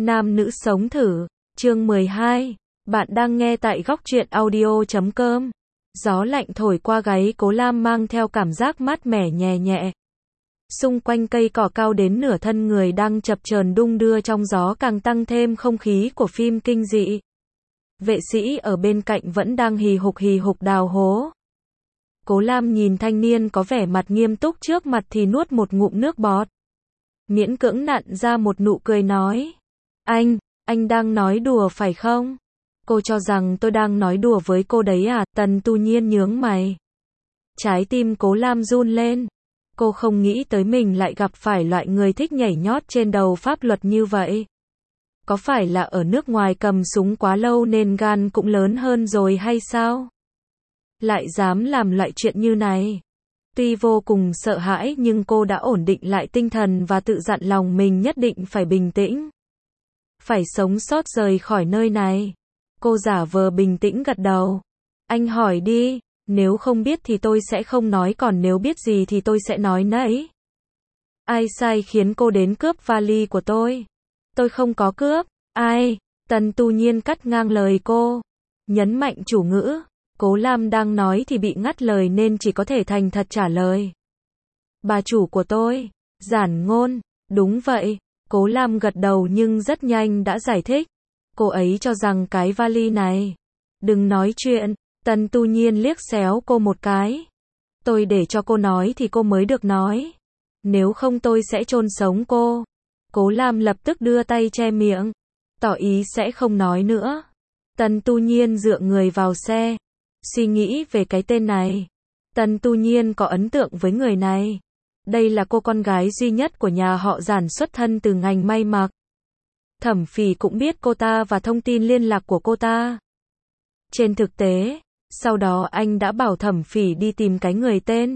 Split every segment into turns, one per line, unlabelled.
Nam nữ sống thử, chương 12. Bạn đang nghe tại góc truyện audio.com. Gió lạnh thổi qua gáy Cố Lam mang theo cảm giác mát mẻ nhẹ nhẹ. Xung quanh cây cỏ cao đến nửa thân người đang chập chờn đung đưa trong gió càng tăng thêm không khí của phim kinh dị. Vệ sĩ ở bên cạnh vẫn đang hì hục đào hố. Cố Lam nhìn thanh niên có vẻ mặt nghiêm túc trước mặt thì nuốt một ngụm nước bọt. Miễn cưỡng nặn ra một nụ cười nói. Anh đang nói đùa phải không? Cô cho rằng tôi đang nói đùa với cô đấy à? Tần Tu Nhiên nhướng mày. Trái tim Cố Lam run lên. Cô không nghĩ tới mình lại gặp phải loại người thích nhảy nhót trên đầu pháp luật như vậy. Có phải là ở nước ngoài cầm súng quá lâu nên gan cũng lớn hơn rồi hay sao? Lại dám làm loại chuyện như này. Tuy vô cùng sợ hãi nhưng cô đã ổn định lại tinh thần và tự dặn lòng mình nhất định phải bình tĩnh. Phải sống sót rời khỏi nơi này. Cô giả vờ bình tĩnh gật đầu. Anh hỏi đi, nếu không biết thì tôi sẽ không nói, còn nếu biết gì thì tôi sẽ nói nấy. Ai sai khiến cô đến cướp vali của tôi? Tôi không có cướp. Ai? Tần Tu Nhiên cắt ngang lời cô. Nhấn mạnh chủ ngữ. Cố Lam đang nói thì bị ngắt lời nên chỉ có thể thành thật trả lời. Bà chủ của tôi. Giản Ngôn. Đúng vậy. Cố Lam gật đầu nhưng rất nhanh đã giải thích. Cô ấy cho rằng cái vali này. Đừng nói chuyện. Tần Tu Nhiên liếc xéo cô một cái. Tôi để cho cô nói thì cô mới được nói. Nếu không tôi sẽ chôn sống cô. Cố Lam lập tức đưa tay che miệng. Tỏ ý sẽ không nói nữa. Tần Tu Nhiên dựa người vào xe. Suy nghĩ về cái tên này. Tần Tu Nhiên có ấn tượng với người này. Đây là cô con gái duy nhất của nhà họ Giản xuất thân từ ngành may mặc. Thẩm Phỉ cũng biết cô ta và thông tin liên lạc của cô ta. Trên thực tế, sau đó anh đã bảo Thẩm Phỉ đi tìm cái người tên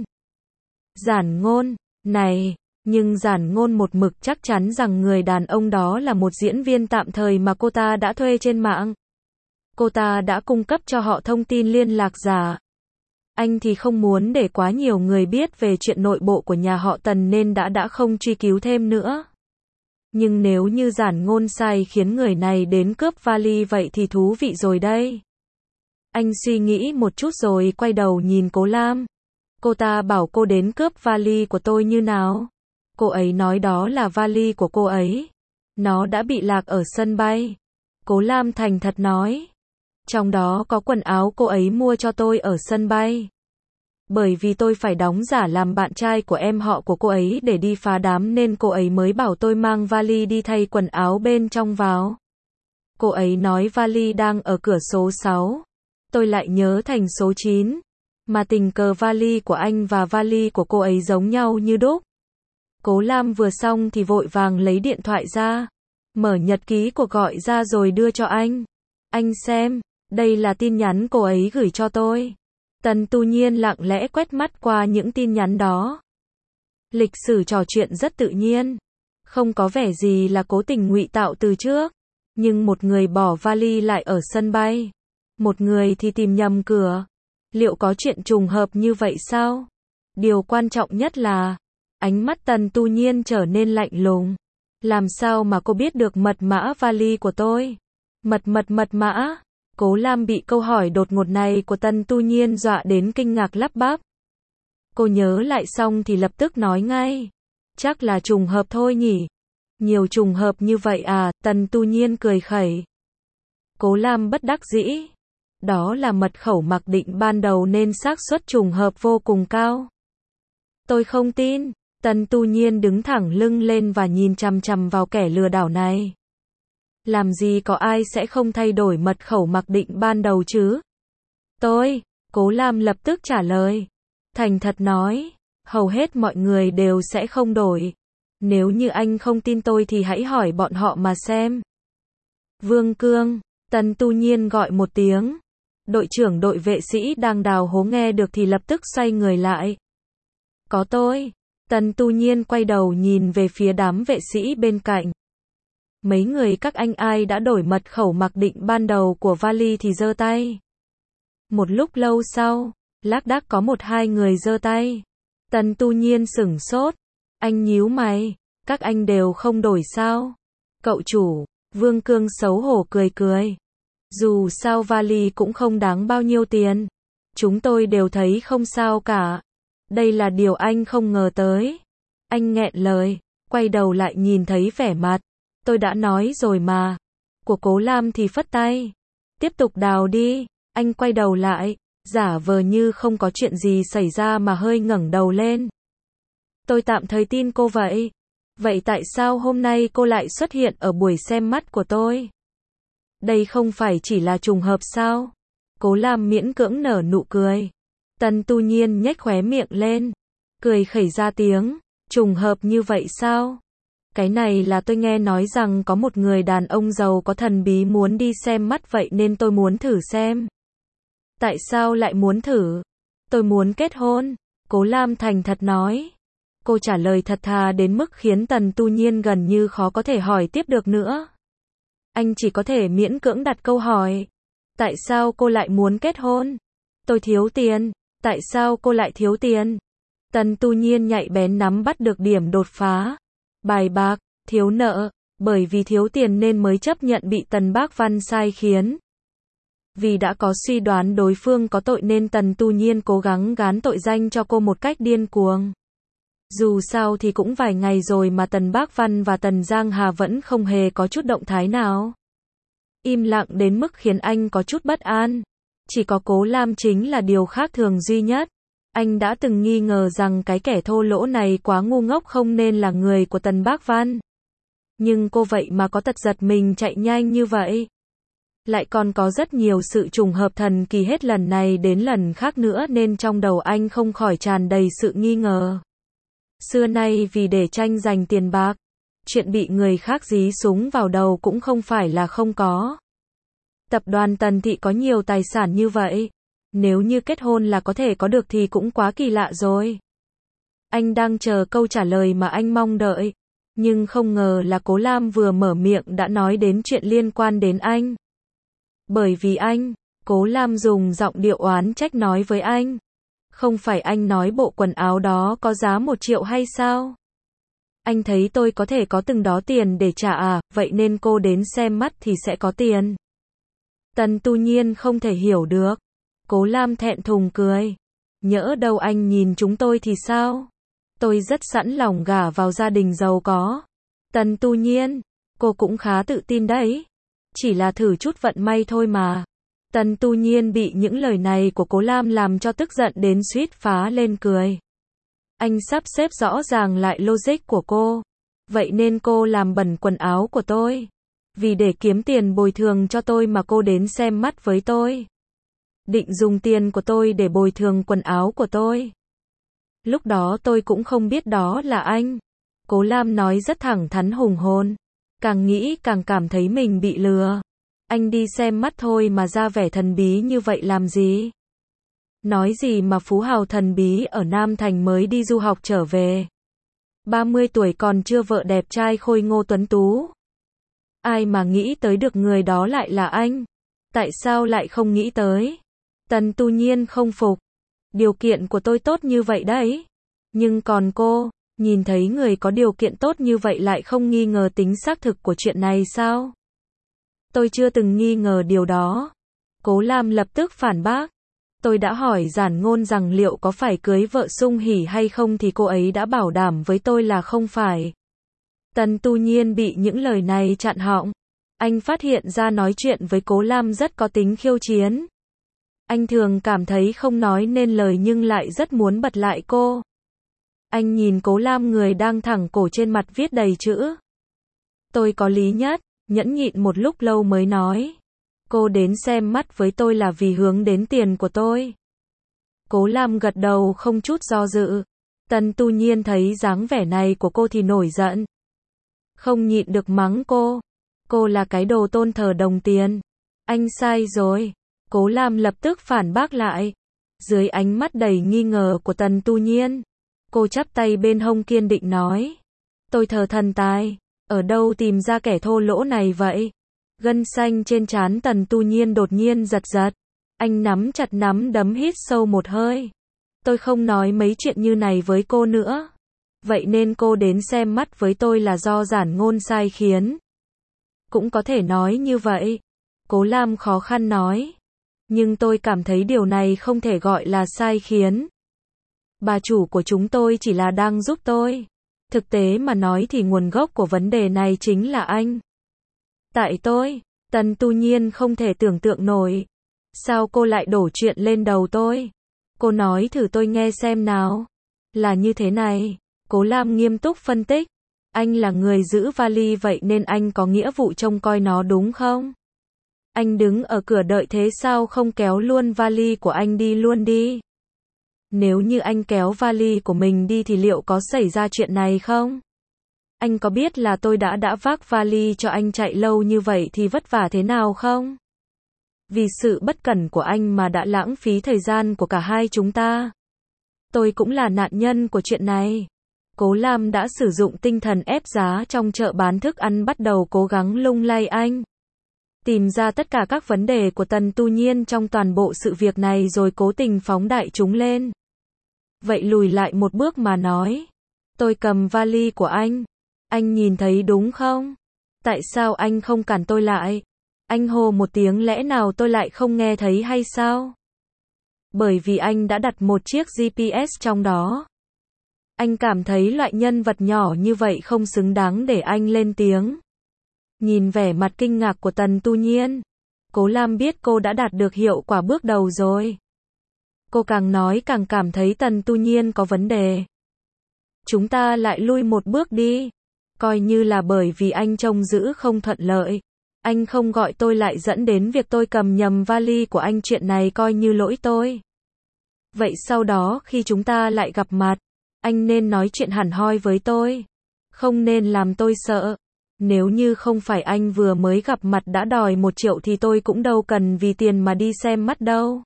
Giản Ngôn này, nhưng Giản Ngôn một mực chắc chắn rằng người đàn ông đó là một diễn viên tạm thời mà cô ta đã thuê trên mạng. Cô ta đã cung cấp cho họ thông tin liên lạc giả. Anh thì không muốn để quá nhiều người biết về chuyện nội bộ của nhà họ Tần nên đã không truy cứu thêm nữa. Nhưng nếu như Giản Ngôn sai khiến người này đến cướp vali vậy thì thú vị rồi đây. Anh suy nghĩ một chút rồi quay đầu nhìn Cố Lam. Cô ta bảo cô đến cướp vali của tôi như nào? Cô ấy nói đó là vali của cô ấy. Nó đã bị lạc ở sân bay. Cố Lam thành thật nói. Trong đó có quần áo cô ấy mua cho tôi ở sân bay. Bởi vì tôi phải đóng giả làm bạn trai của em họ của cô ấy để đi phá đám nên cô ấy mới bảo tôi mang vali đi thay quần áo bên trong vào. Cô ấy nói vali đang ở cửa số 6. Tôi lại nhớ thành số 9. Mà tình cờ vali của anh và vali của cô ấy giống nhau như đúc. Cố Lam vừa xong thì vội vàng lấy điện thoại ra. Mở nhật ký cuộc gọi ra rồi đưa cho anh. Anh xem, đây là tin nhắn cô ấy gửi cho tôi. Tần Tu Nhiên lặng lẽ quét mắt qua những tin nhắn đó. Lịch sử trò chuyện rất tự nhiên. Không có vẻ gì là cố tình ngụy tạo từ trước. Nhưng một người bỏ vali lại ở sân bay. Một người thì tìm nhầm cửa. Liệu có chuyện trùng hợp như vậy sao? Điều quan trọng nhất là ánh mắt Tần Tu Nhiên trở nên lạnh lùng. Làm sao mà cô biết được mật mã vali của tôi? Mật mã? Cố Lam bị câu hỏi đột ngột này của Tần Tu Nhiên dọa đến kinh ngạc lắp bắp. Cô nhớ lại xong thì lập tức nói ngay. Chắc là trùng hợp thôi nhỉ? Nhiều trùng hợp như vậy à? Tần Tu Nhiên cười khẩy. Cố Lam bất đắc dĩ. Đó là mật khẩu mặc định ban đầu nên xác suất trùng hợp vô cùng cao. Tôi không tin. Tần Tu Nhiên đứng thẳng lưng lên và nhìn chằm chằm vào kẻ lừa đảo này. Làm gì có ai sẽ không thay đổi mật khẩu mặc định ban đầu chứ? Cố Lam lập tức trả lời. Thành thật nói, hầu hết mọi người đều sẽ không đổi. Nếu như anh không tin tôi thì hãy hỏi bọn họ mà xem. Vương Cương, Tần Tu Nhiên gọi một tiếng. Đội trưởng đội vệ sĩ đang đào hố nghe được thì lập tức xoay người lại. Có tôi. Tần Tu Nhiên quay đầu nhìn về phía đám vệ sĩ bên cạnh. Mấy người các anh ai đã đổi mật khẩu mặc định ban đầu của vali thì giơ tay. Một lúc lâu sau, lác đác có 1-2 người giơ tay. Tần Tu Nhiên sửng sốt. Anh nhíu mày. Các anh đều không đổi sao? Cậu chủ, Vương Cương xấu hổ cười cười. Dù sao vali cũng không đáng bao nhiêu tiền. Chúng tôi đều thấy không sao cả. Đây là điều anh không ngờ tới. Anh nghẹn lời, quay đầu lại nhìn thấy vẻ mặt. Tôi đã nói rồi mà. Của Cố Lam thì phất tay. Tiếp tục đào đi. Anh quay đầu lại, giả vờ như không có chuyện gì xảy ra mà hơi ngẩng đầu lên. Tôi tạm thời tin cô vậy. Vậy tại sao hôm nay cô lại xuất hiện ở buổi xem mắt của tôi? Đây không phải chỉ là trùng hợp sao? Cố Lam miễn cưỡng nở nụ cười. Tần Tu Nhiên nhếch khóe miệng lên, cười khẩy ra tiếng. Trùng hợp như vậy sao? Cái này là tôi nghe nói rằng có một người đàn ông giàu có thần bí muốn đi xem mắt vậy nên tôi muốn thử xem. Tại sao lại muốn thử? Tôi muốn kết hôn. Cố Lam thành thật nói. Cô trả lời thật thà đến mức khiến Tần Tu Nhiên gần như khó có thể hỏi tiếp được nữa. Anh chỉ có thể miễn cưỡng đặt câu hỏi. Tại sao cô lại muốn kết hôn? Tôi thiếu tiền. Tại sao cô lại thiếu tiền? Tần Tu Nhiên nhạy bén nắm bắt được điểm đột phá. Bài bạc, thiếu nợ, bởi vì thiếu tiền nên mới chấp nhận bị Tần Bác Văn sai khiến. Vì đã có suy đoán đối phương có tội nên Tần Tu Nhiên cố gắng gán tội danh cho cô một cách điên cuồng. Dù sao thì cũng vài ngày rồi mà Tần Bác Văn và Tần Giang Hà vẫn không hề có chút động thái nào. Im lặng đến mức khiến anh có chút bất an. Chỉ có Cố Lam chính là điều khác thường duy nhất. Anh đã từng nghi ngờ rằng cái kẻ thô lỗ này quá ngu ngốc không nên là người của Tần Bác Văn. Nhưng cô vậy mà có tật giật mình chạy nhanh như vậy. Lại còn có rất nhiều sự trùng hợp thần kỳ hết lần này đến lần khác nữa nên trong đầu anh không khỏi tràn đầy sự nghi ngờ. Xưa nay vì để tranh giành tiền bạc, chuyện bị người khác dí súng vào đầu cũng không phải là không có. Tập đoàn Tần Thị có nhiều tài sản như vậy. Nếu như kết hôn là có thể có được thì cũng quá kỳ lạ rồi. Anh đang chờ câu trả lời mà anh mong đợi. Nhưng không ngờ là Cố Lam vừa mở miệng đã nói đến chuyện liên quan đến anh. Bởi vì anh, Cố Lam dùng giọng điệu oán trách nói với anh. Không phải anh nói bộ quần áo đó có giá 1 triệu hay sao? Anh thấy tôi có thể có từng đó tiền để trả à, vậy nên cô đến xem mắt thì sẽ có tiền. Tần Tu Nhiên không thể hiểu được. Cố Lam thẹn thùng cười. Nhỡ đâu anh nhìn chúng tôi thì sao? Tôi rất sẵn lòng gả vào gia đình giàu có. Tần Tu Nhiên, cô cũng khá tự tin đấy. Chỉ là thử chút vận may thôi mà. Tần Tu Nhiên bị những lời này của Cố Lam làm cho tức giận đến suýt phá lên cười. Anh sắp xếp rõ ràng lại logic của cô. Vậy nên cô làm bẩn quần áo của tôi. Vì để kiếm tiền bồi thường cho tôi mà cô đến xem mắt với tôi. Định dùng tiền của tôi để bồi thường quần áo của tôi. Lúc đó tôi cũng không biết đó là anh. Cố Lam nói rất thẳng thắn hùng hồn. Càng nghĩ càng cảm thấy mình bị lừa. Anh đi xem mắt thôi mà ra vẻ thần bí như vậy làm gì? Nói gì mà phú hào thần bí ở Nam Thành mới đi du học trở về. 30 tuổi còn chưa vợ đẹp trai khôi ngô tuấn tú. Ai mà nghĩ tới được người đó lại là anh? Tại sao lại không nghĩ tới? Tần Tu Nhiên không phục. Điều kiện của tôi tốt như vậy đấy. Nhưng còn cô, nhìn thấy người có điều kiện tốt như vậy lại không nghi ngờ tính xác thực của chuyện này sao? Tôi chưa từng nghi ngờ điều đó. Cố Lam lập tức phản bác. Tôi đã hỏi Giản Ngôn rằng liệu có phải cưới vợ Sung Hỉ hay không thì cô ấy đã bảo đảm với tôi là không phải. Tần Tu Nhiên bị những lời này chặn họng. Anh phát hiện ra nói chuyện với Cố Lam rất có tính khiêu chiến. Anh thường cảm thấy không nói nên lời nhưng lại rất muốn bật lại cô. Anh nhìn Cố Lam người đang thẳng cổ trên mặt viết đầy chữ. Tôi có lý nhất, nhẫn nhịn một lúc lâu mới nói. Cô đến xem mắt với tôi là vì hướng đến tiền của tôi. Cố Lam gật đầu không chút do dự. Tần Tu Nhiên thấy dáng vẻ này của cô thì nổi giận. Không nhịn được mắng cô. Cô là cái đồ tôn thờ đồng tiền. Anh sai rồi. Cố Lam lập tức phản bác lại. Dưới ánh mắt đầy nghi ngờ của Tần Tu Nhiên, cô chắp tay bên hông kiên định nói. Tôi thờ thần tài. Ở đâu tìm ra kẻ thô lỗ này vậy? Gân xanh trên trán Tần Tu Nhiên đột nhiên giật giật. Anh nắm chặt nắm đấm hít sâu một hơi. Tôi không nói mấy chuyện như này với cô nữa. Vậy nên cô đến xem mắt với tôi là do Giản Ngôn sai khiến. cũng có thể nói như vậy. Cố Lam khó khăn nói. Nhưng tôi cảm thấy điều này không thể gọi là sai khiến. Bà chủ của chúng tôi chỉ là đang giúp tôi. Thực tế mà nói thì nguồn gốc của vấn đề này chính là anh. Tại tôi, Tần Tu Nhiên không thể tưởng tượng nổi. Sao cô lại đổ chuyện lên đầu tôi? Cô nói thử tôi nghe xem nào. Là như thế này. Cố Lam nghiêm túc phân tích. Anh là người giữ vali vậy nên anh có nghĩa vụ trông coi nó đúng không? Anh đứng ở cửa đợi thế sao không kéo luôn vali của anh đi luôn đi? Nếu như anh kéo vali của mình đi thì liệu có xảy ra chuyện này không? Anh có biết là tôi đã vác vali cho anh chạy lâu như vậy thì vất vả thế nào không? Vì sự bất cẩn của anh mà đã lãng phí thời gian của cả hai chúng ta. Tôi cũng là nạn nhân của chuyện này. Cố Lam đã sử dụng tinh thần ép giá trong chợ bán thức ăn bắt đầu cố gắng lung lay anh. Tìm ra tất cả các vấn đề của Tần Tu Nhiên trong toàn bộ sự việc này rồi cố tình phóng đại chúng lên. Vậy lùi lại một bước mà nói. Tôi cầm vali của anh. Anh nhìn thấy đúng không? Tại sao anh không cản tôi lại? Anh hô một tiếng lẽ nào tôi lại không nghe thấy hay sao? Bởi vì anh đã đặt một chiếc GPS trong đó. Anh cảm thấy loại nhân vật nhỏ như vậy không xứng đáng để anh lên tiếng. Nhìn vẻ mặt kinh ngạc của Tần Tu Nhiên, Cố Lam biết cô đã đạt được hiệu quả bước đầu rồi. Cô càng nói càng cảm thấy Tần Tu Nhiên có vấn đề. Chúng ta lại lui một bước đi. Coi như là bởi vì anh trông giữ không thuận lợi. Anh không gọi tôi lại dẫn đến việc tôi cầm nhầm vali của anh, chuyện này coi như lỗi tôi. Vậy sau đó khi chúng ta lại gặp mặt, anh nên nói chuyện hẳn hoi với tôi. Không nên làm tôi sợ. Nếu như không phải anh vừa mới gặp mặt đã đòi 1 triệu thì tôi cũng đâu cần vì tiền mà đi xem mắt đâu.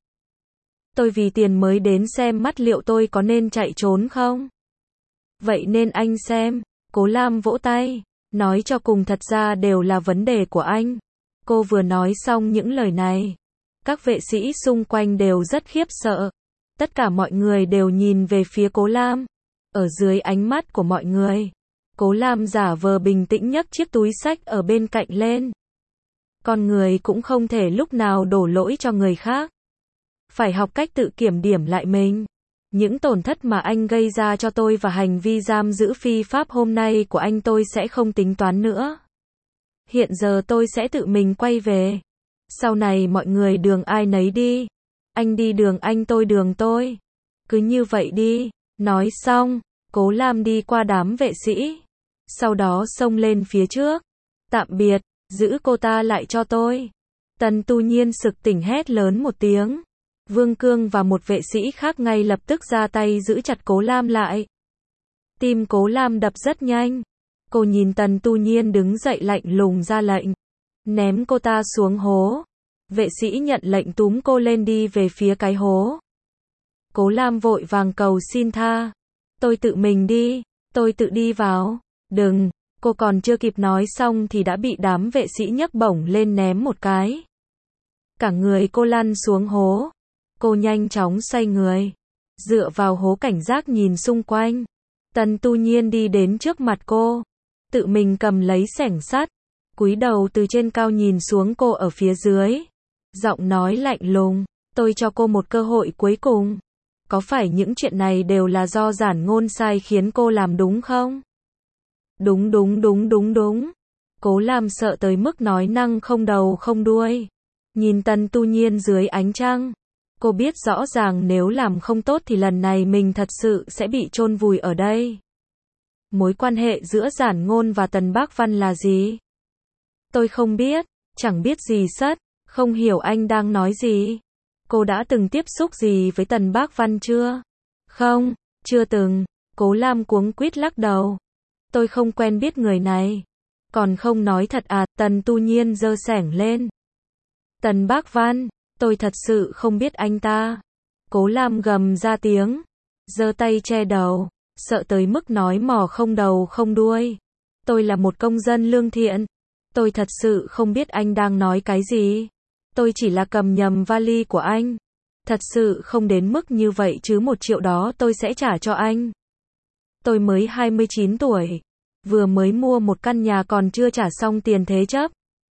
Tôi vì tiền mới đến xem mắt, liệu tôi có nên chạy trốn không? Vậy nên anh xem. Cố Lam vỗ tay. Nói cho cùng thật ra đều là vấn đề của anh. Cô vừa nói xong những lời này. Các vệ sĩ xung quanh đều rất khiếp sợ. Tất cả mọi người đều nhìn về phía Cố Lam. Ở dưới ánh mắt của mọi người, Cố Lam giả vờ bình tĩnh nhấc chiếc túi xách ở bên cạnh lên. Con người cũng không thể lúc nào đổ lỗi cho người khác. Phải học cách tự kiểm điểm lại mình. Những tổn thất mà anh gây ra cho tôi và hành vi giam giữ phi pháp hôm nay của anh tôi sẽ không tính toán nữa. Hiện giờ tôi sẽ tự mình quay về. Sau này mọi người đường ai nấy đi. Anh đi đường anh, tôi đường tôi. Cứ như vậy đi. Nói xong, Cố Lam đi qua đám vệ sĩ. Sau đó xông lên phía trước. Tạm biệt, giữ cô ta lại cho tôi. Tần Tu Nhiên sực tỉnh hét lớn một tiếng. Vương Cương và một vệ sĩ khác ngay lập tức ra tay giữ chặt Cố Lam lại. Tim Cố Lam đập rất nhanh. Cô nhìn Tần Tu Nhiên đứng dậy lạnh lùng ra lệnh. Ném cô ta xuống hố. Vệ sĩ nhận lệnh túm cô lên đi về phía cái hố. Cố Lam vội vàng cầu xin tha. Tôi tự mình đi. Tôi tự đi vào. Đừng. Cô còn chưa kịp nói xong thì đã bị đám vệ sĩ nhấc bổng lên ném một cái. Cả người cô lăn xuống hố. Cô nhanh chóng xoay người. Dựa vào hố cảnh giác nhìn xung quanh. Tần Tu Nhiên đi đến trước mặt cô. Tự mình cầm lấy xẻng sắt. Cúi đầu từ trên cao nhìn xuống cô ở phía dưới. Giọng nói lạnh lùng. Tôi cho cô một cơ hội cuối cùng. Có phải những chuyện này đều là do giản ngôn sai khiến cô làm đúng không? Đúng. Cố Lam sợ tới mức nói năng không đầu không đuôi. Nhìn Tần Tu Nhiên dưới ánh trăng. Cô biết rõ ràng nếu làm không tốt thì lần này mình thật sự sẽ bị chôn vùi ở đây. Mối quan hệ giữa giản ngôn và Tần Bác Văn là gì? Tôi không biết, chẳng biết gì sất, không hiểu anh đang nói gì. Cô đã từng tiếp xúc gì với Tần Bác Văn chưa? Không, chưa từng. Cố Lam cuống quýt lắc đầu. Tôi không quen biết người này. Còn không nói thật à? Tần Tu Nhiên giơ xẻng lên. Tần Bác Văn, tôi thật sự không biết anh ta. Cố Lam gầm ra tiếng. Giơ tay che đầu. Sợ tới mức nói mò không đầu không đuôi. Tôi là một công dân lương thiện. Tôi thật sự không biết anh đang nói cái gì. Tôi chỉ là cầm nhầm vali của anh. Thật sự không đến mức như vậy chứ, 1 triệu đó tôi sẽ trả cho anh. Tôi mới 29 tuổi. Vừa mới mua một căn nhà còn chưa trả xong tiền thế chấp.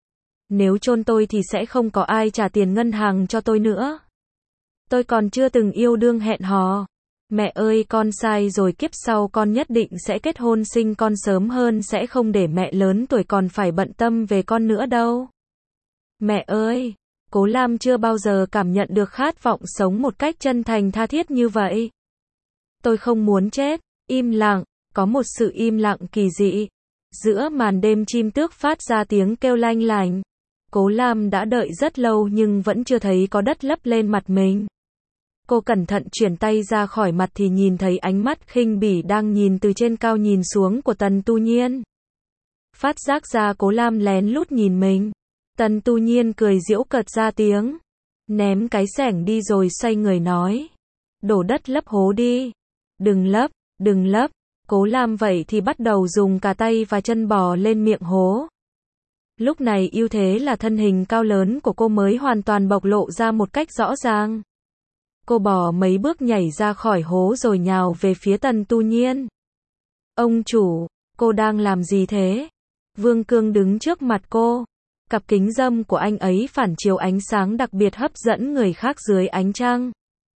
Nếu chôn tôi thì sẽ không có ai trả tiền ngân hàng cho tôi nữa. Tôi còn chưa từng yêu đương hẹn hò. Mẹ ơi, con sai rồi, kiếp sau con nhất định sẽ kết hôn sinh con sớm hơn, sẽ không để mẹ lớn tuổi còn phải bận tâm về con nữa đâu. Mẹ ơi, Cố Lam chưa bao giờ cảm nhận được khát vọng sống một cách chân thành tha thiết như vậy. Tôi không muốn chết. Im lặng, có một sự im lặng kỳ dị. Giữa màn đêm chim tước phát ra tiếng kêu lanh lành. Cố Lam đã đợi rất lâu nhưng vẫn chưa thấy có đất lấp lên mặt mình. Cô cẩn thận chuyển tay ra khỏi mặt thì nhìn thấy ánh mắt khinh bỉ đang nhìn từ trên cao nhìn xuống của Tần Tu Nhiên. Phát giác ra Cố Lam lén lút nhìn mình. Tần Tu Nhiên cười giễu cợt ra tiếng. Ném cái xẻng đi rồi xoay người nói. Đổ đất lấp hố đi. Đừng lấp, đừng lấp. Cố Lam vậy thì bắt đầu dùng cả tay và chân bò lên miệng hố. Lúc này ưu thế là thân hình cao lớn của cô mới hoàn toàn bộc lộ ra một cách rõ ràng. Cô bò mấy bước nhảy ra khỏi hố rồi nhào về phía Tần Tu Nhiên. Ông chủ, cô đang làm gì thế? Vương Cương đứng trước mặt cô. Cặp kính râm của anh ấy phản chiếu ánh sáng đặc biệt hấp dẫn người khác dưới ánh trăng.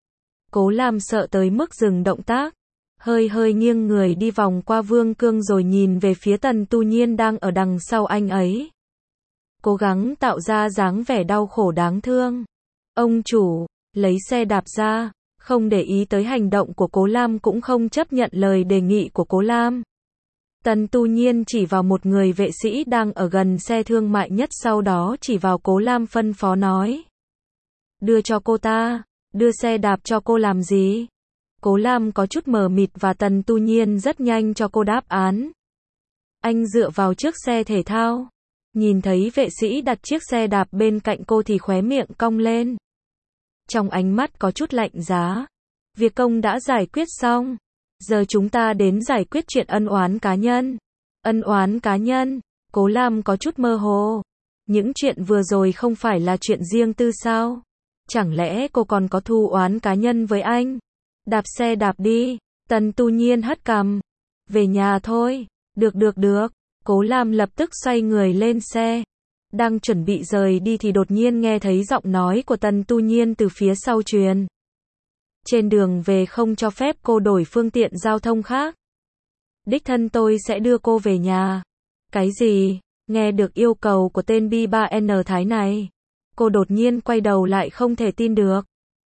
Cố Lam sợ tới mức dừng động tác. Hơi nghiêng người đi vòng qua Vương Cương rồi nhìn về phía Tần Tu Nhiên đang ở đằng sau anh ấy. Cố gắng tạo ra dáng vẻ đau khổ đáng thương. Ông chủ, lấy xe đạp ra, không để ý tới hành động của Cố Lam cũng không chấp nhận lời đề nghị của Cố Lam. Tần Tu Nhiên chỉ vào một người vệ sĩ đang ở gần xe thương mại nhất, sau đó chỉ vào Cố Lam phân phó nói. Đưa cho cô ta, đưa xe đạp cho cô làm gì? Cố Lam có chút mờ mịt và Tần Tu Nhiên rất nhanh cho cô đáp án. Anh dựa vào chiếc xe thể thao. Nhìn thấy vệ sĩ đặt chiếc xe đạp bên cạnh cô thì khóe miệng cong lên. Trong ánh mắt có chút lạnh giá. Việc công đã giải quyết xong. Giờ chúng ta đến giải quyết chuyện ân oán cá nhân. Ân oán cá nhân? Cố Lam có chút mơ hồ. Những chuyện vừa rồi không phải là chuyện riêng tư sao? Chẳng lẽ cô còn có thù oán cá nhân với anh? Đạp xe đạp đi. Tần Tu Nhiên hất cằm. Về nhà thôi. Được. Cố Lam lập tức xoay người lên xe. Đang chuẩn bị rời đi thì đột nhiên nghe thấy giọng nói của Tần Tu Nhiên từ phía sau truyền. Trên đường về không cho phép cô đổi phương tiện giao thông khác. Đích thân tôi sẽ đưa cô về nhà. Cái gì? Nghe được yêu cầu của tên B3N Thái này. Cô đột nhiên quay đầu lại không thể tin được.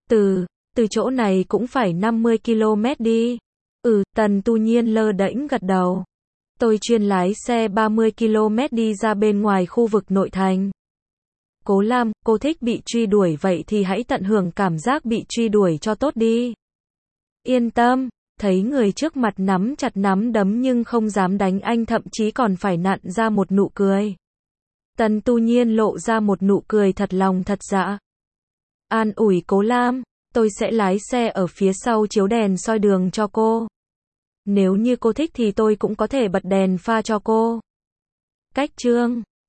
Từ chỗ này cũng phải 50 km đi. Tần Tu Nhiên lơ đễnh gật đầu. Tôi chuyên lái xe 30 km đi ra bên ngoài khu vực nội thành. Cố Lam, cô thích bị truy đuổi vậy thì hãy tận hưởng cảm giác bị truy đuổi cho tốt đi. Yên tâm, thấy người trước mặt nắm chặt nắm đấm nhưng không dám đánh anh, thậm chí còn phải nặn ra một nụ cười. Tần Tu Nhiên lộ ra một nụ cười thật lòng thật dạ. An ủi Cố Lam, tôi sẽ lái xe ở phía sau chiếu đèn soi đường cho cô. Nếu như cô thích thì tôi cũng có thể bật đèn pha cho cô. Cách chương